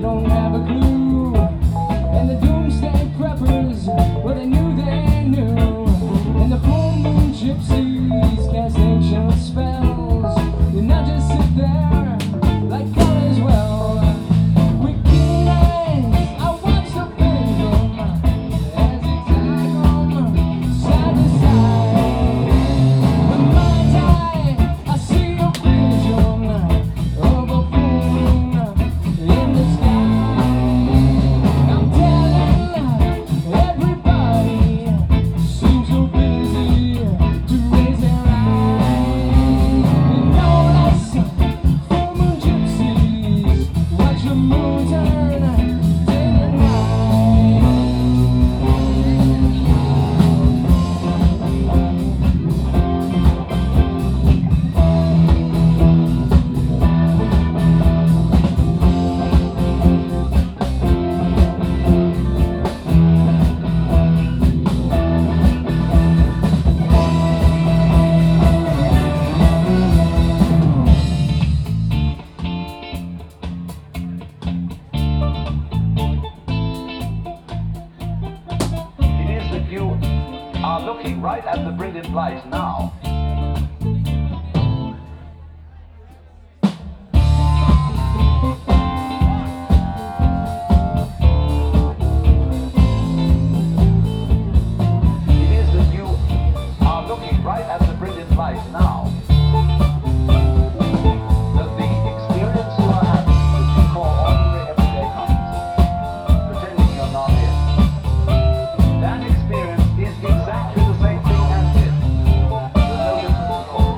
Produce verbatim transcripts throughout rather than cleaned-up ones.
don't have a clue. And the doomsday preppers, well, they knew they knew. And the full moon gypsies cast ancient spells. And I just sit there like God as well. With keen eyes, I watch the pendulum as it tag on side to side. With my eye, I see a vision of a moon in the sky. I'm telling everybody, seems so busy to raise their eyes. And no less full moon gypsies watch the moon turn day and night. It is that you are looking right at the brilliant light now. It is that you are looking right at the brilliant light now. That the experience you are having, which you call ordinary everyday comes, pretending you're not it, that experience is exactly the same thing as it. There's no difference at all.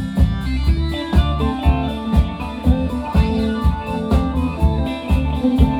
Thank you.